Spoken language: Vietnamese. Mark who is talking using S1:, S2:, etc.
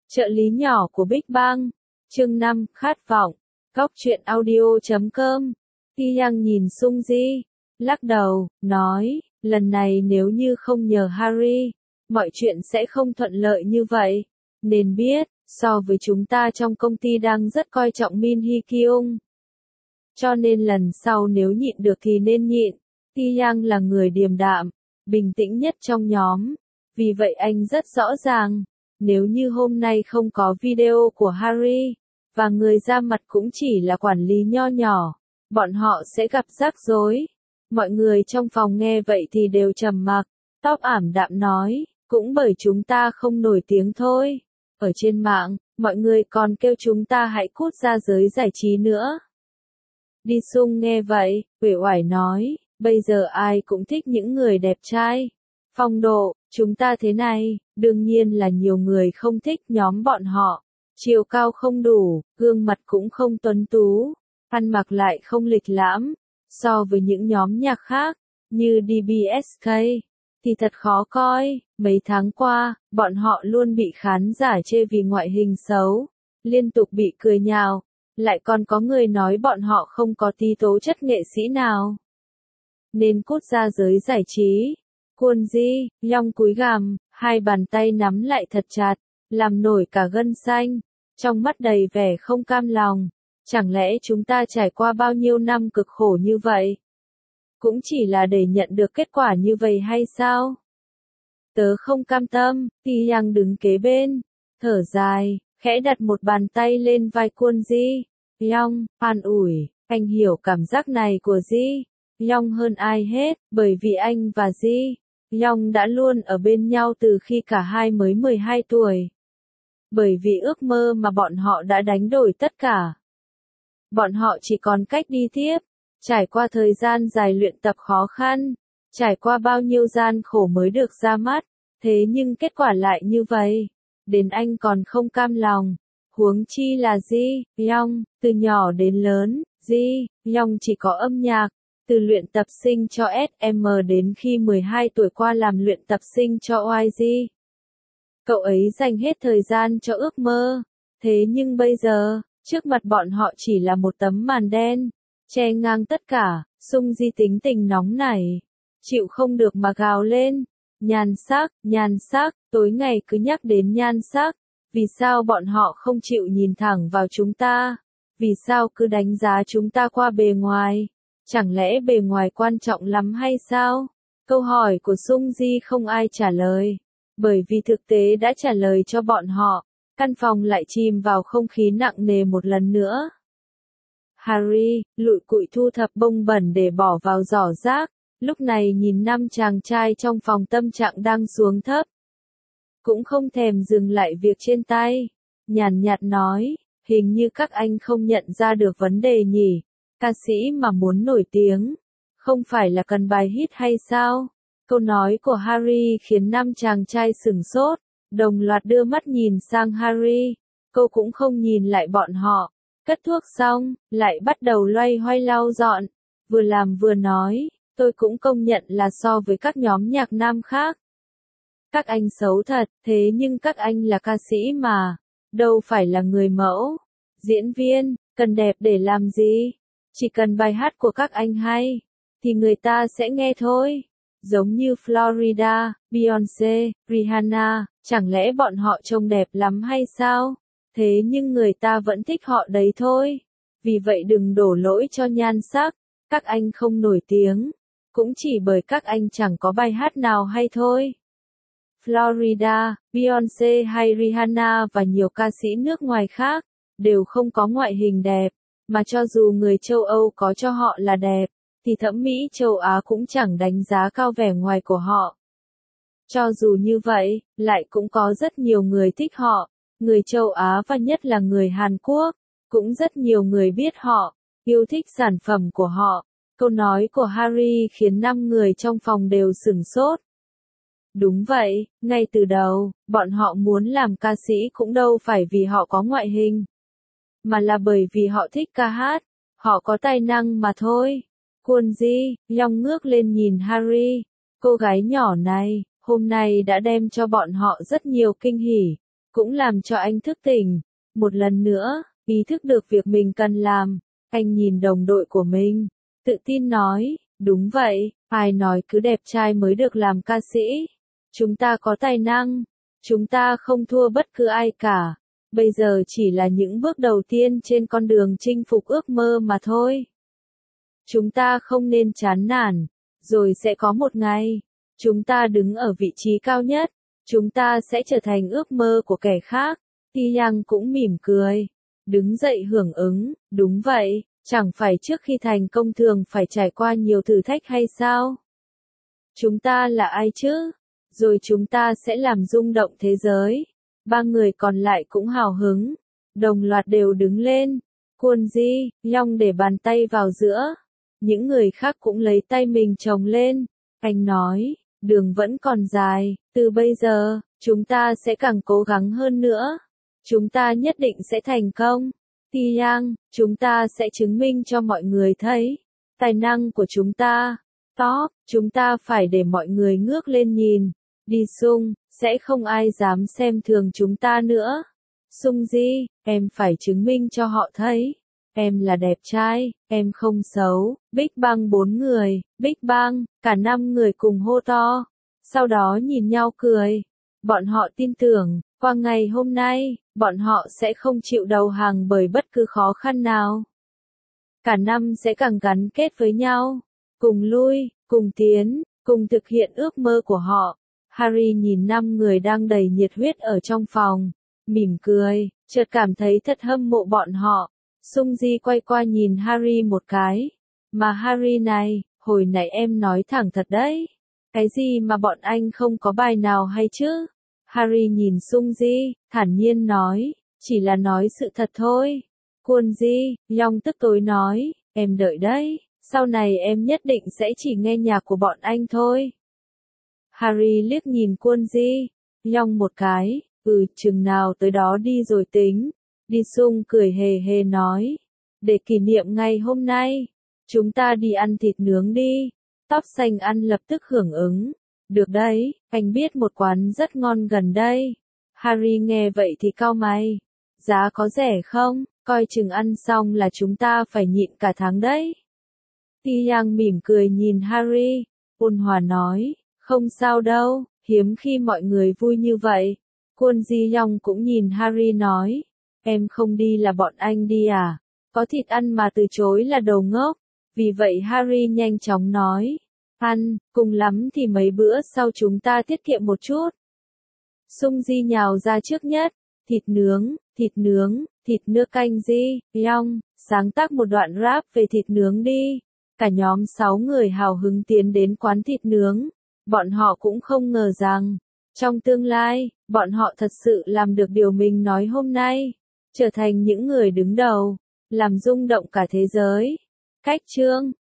S1: Trợ lý nhỏ của Big Bang. Chương 5, khát vọng. Góc truyện audio.com. Ti Yang nhìn Sung Ji, lắc đầu, nói, lần này nếu như không nhờ Harry, mọi chuyện sẽ không thuận lợi như vậy. Nên biết, so với chúng ta trong công ty đang rất coi trọng Min Hee Kyung. Cho nên lần sau nếu nhịn được thì nên nhịn. Ti Yang là người điềm đạm, bình tĩnh nhất trong nhóm. Vì vậy anh rất rõ ràng, nếu như hôm nay không có video của Harry, và người ra mặt cũng chỉ là quản lý nho nhỏ, bọn họ sẽ gặp rắc rối. Mọi người trong phòng nghe vậy thì đều trầm mặc. Top ảm đạm nói, cũng bởi chúng ta không nổi tiếng thôi. Ở trên mạng, mọi người còn kêu chúng ta hãy cút ra giới giải trí nữa. Đi Sung nghe vậy, uể oải nói, bây giờ ai cũng thích những người đẹp trai. Phong độ, chúng ta thế này, đương nhiên là nhiều người không thích nhóm bọn họ. Chiều cao không đủ, gương mặt cũng không tuấn tú, ăn mặc lại không lịch lãm. So với những nhóm nhạc khác, như DBSK, thì thật khó coi. Mấy tháng qua, bọn họ luôn bị khán giả chê vì ngoại hình xấu, liên tục bị cười nhạo, lại còn có người nói bọn họ không có tí tố chất nghệ sĩ nào. Nên cút ra giới giải trí. Kwon Ji, Long cúi gằm, hai bàn tay nắm lại thật chặt, làm nổi cả gân xanh, trong mắt đầy vẻ không cam lòng. Chẳng lẽ chúng ta trải qua bao nhiêu năm cực khổ như vậy, cũng chỉ là để nhận được kết quả như vậy hay sao? Tớ không cam tâm. Ti Yang đứng kế bên, thở dài, khẽ đặt một bàn tay lên vai Kwon Ji. Long, an ủi, anh hiểu cảm giác này của Ji Long hơn ai hết, bởi vì anh và Ji Long đã luôn ở bên nhau từ khi cả hai mới 12 tuổi. Bởi vì ước mơ mà bọn họ đã đánh đổi tất cả. Bọn họ chỉ còn cách đi tiếp, trải qua thời gian dài luyện tập khó khăn, trải qua bao nhiêu gian khổ mới được ra mắt, thế nhưng kết quả lại như vậy. Đến anh còn không cam lòng, huống chi là Ji Long, từ nhỏ đến lớn, Ji Long chỉ có âm nhạc, từ luyện tập sinh cho SM đến khi 12 tuổi qua làm luyện tập sinh cho YG. Cậu ấy dành hết thời gian cho ước mơ, thế nhưng bây giờ, trước mặt bọn họ chỉ là một tấm màn đen, che ngang tất cả. Sung Ji tính tình nóng nảy, chịu không được mà gào lên, nhan sắc, tối ngày cứ nhắc đến nhan sắc, vì sao bọn họ không chịu nhìn thẳng vào chúng ta, vì sao cứ đánh giá chúng ta qua bề ngoài, chẳng lẽ bề ngoài quan trọng lắm hay sao? Câu hỏi của Sung Ji không ai trả lời, bởi vì thực tế đã trả lời cho bọn họ. Căn phòng lại chìm vào không khí nặng nề một lần nữa. Harry, lụi cụi thu thập bông bẩn để bỏ vào giỏ rác, lúc này nhìn năm chàng trai trong phòng tâm trạng đang xuống thấp. Cũng không thèm dừng lại việc trên tay. Nhàn nhạt nói, hình như các anh không nhận ra được vấn đề nhỉ. Ca sĩ mà muốn nổi tiếng, không phải là cần bài hit hay sao? Câu nói của Harry khiến năm chàng trai sửng sốt, đồng loạt đưa mắt nhìn sang Harry. Cô cũng không nhìn lại bọn họ. Cất thuốc xong, lại bắt đầu loay hoay lau dọn. Vừa làm vừa nói, tôi cũng công nhận là so với các nhóm nhạc nam khác, các anh xấu thật, thế nhưng các anh là ca sĩ mà, đâu phải là người mẫu. Diễn viên, cần đẹp để làm gì? Chỉ cần bài hát của các anh hay, thì người ta sẽ nghe thôi. Giống như Florida, Beyoncé, Rihanna, chẳng lẽ bọn họ trông đẹp lắm hay sao? Thế nhưng người ta vẫn thích họ đấy thôi. Vì vậy đừng đổ lỗi cho nhan sắc, các anh không nổi tiếng, cũng chỉ bởi các anh chẳng có bài hát nào hay thôi. Florida, Beyoncé hay Rihanna và nhiều ca sĩ nước ngoài khác, đều không có ngoại hình đẹp, mà cho dù người châu Âu có cho họ là đẹp, thì thẩm mỹ châu Á cũng chẳng đánh giá cao vẻ ngoài của họ. Cho dù như vậy, lại cũng có rất nhiều người thích họ, người châu Á và nhất là người Hàn Quốc, cũng rất nhiều người biết họ, yêu thích sản phẩm của họ. Câu nói của Harry khiến 5 người trong phòng đều sửng sốt. Đúng vậy, ngay từ đầu, bọn họ muốn làm ca sĩ cũng đâu phải vì họ có ngoại hình, mà là bởi vì họ thích ca hát, họ có tài năng mà thôi. Kwon Ji, Long ngước lên nhìn Harry, cô gái nhỏ này, hôm nay đã đem cho bọn họ rất nhiều kinh hỉ. cũng làm cho anh thức tỉnh. Một lần nữa, ý thức được việc mình cần làm. Anh nhìn đồng đội của mình, tự tin nói, đúng vậy, ai nói cứ đẹp trai mới được làm ca sĩ. Chúng ta có tài năng, chúng ta không thua bất cứ ai cả. Bây giờ chỉ là những bước đầu tiên trên con đường chinh phục ước mơ mà thôi. Chúng ta không nên chán nản, rồi sẽ có một ngày, chúng ta đứng ở vị trí cao nhất, chúng ta sẽ trở thành ước mơ của kẻ khác. Ti Yang cũng mỉm cười, đứng dậy hưởng ứng, đúng vậy, chẳng phải trước khi thành công thường phải trải qua nhiều thử thách hay sao? Chúng ta là ai chứ? Rồi chúng ta sẽ làm rung động thế giới. Ba người còn lại cũng hào hứng, đồng loạt đều đứng lên. Kwon Ji, Long để bàn tay vào giữa. Những người khác cũng lấy tay mình chồng lên. Anh nói, đường vẫn còn dài, từ bây giờ, chúng ta sẽ càng cố gắng hơn nữa. Chúng ta nhất định sẽ thành công. Ti Yang, chúng ta sẽ chứng minh cho mọi người thấy tài năng của chúng ta. Top, chúng ta phải để mọi người ngước lên nhìn. Đi Sung, sẽ không ai dám xem thường chúng ta nữa. Sung Ji, em phải chứng minh cho họ thấy. Em là đẹp trai, em không xấu. Big Bang 4 người, Big Bang, cả 5 người cùng hô to. Sau đó nhìn nhau cười. Bọn họ tin tưởng, qua ngày hôm nay, bọn họ sẽ không chịu đầu hàng bởi bất cứ khó khăn nào. Cả năm sẽ càng gắn kết với nhau, cùng lui, cùng tiến, cùng thực hiện ước mơ của họ. Harry nhìn 5 người đang đầy nhiệt huyết ở trong phòng, mỉm cười, chợt cảm thấy thật hâm mộ bọn họ. Sung Ji quay qua nhìn Harry một cái. Mà Harry này, hồi nãy em nói thẳng thật đấy. Cái gì mà bọn anh không có bài nào hay chứ? Harry nhìn Sung Ji, thản nhiên nói, chỉ là nói sự thật thôi. Kwon Ji, Long tức tối nói, em đợi đấy, sau này em nhất định sẽ chỉ nghe nhạc của bọn anh thôi. Harry liếc nhìn Kwon Ji, Long một cái, chừng nào tới đó đi rồi tính. Đi Sung cười hề hề nói, để kỷ niệm ngày hôm nay, chúng ta đi ăn thịt nướng đi. Tóc xanh ăn lập tức hưởng ứng. Được đấy, anh biết một quán rất ngon gần đây. Harry nghe vậy thì cau mày. Giá có rẻ không? Coi chừng ăn xong là chúng ta phải nhịn cả tháng đấy. Ti Yang mỉm cười nhìn Harry, ôn hòa nói, không sao đâu, hiếm khi mọi người vui như vậy. Kwon Ji Young cũng nhìn Harry nói, em không đi là bọn anh đi à? Có thịt ăn mà từ chối là đồ ngốc. Vì vậy Harry nhanh chóng nói, ăn, cùng lắm thì mấy bữa sau chúng ta tiết kiệm một chút. Sung Ji nhào ra trước nhất, thịt nướng, thịt nước canh Ji, Young, sáng tác một đoạn rap về thịt nướng đi. Cả nhóm 6 người hào hứng tiến đến quán thịt nướng. Bọn họ cũng không ngờ rằng, trong tương lai, bọn họ thật sự làm được điều mình nói hôm nay. Trở thành những người đứng đầu, làm rung động cả thế giới. Cách chương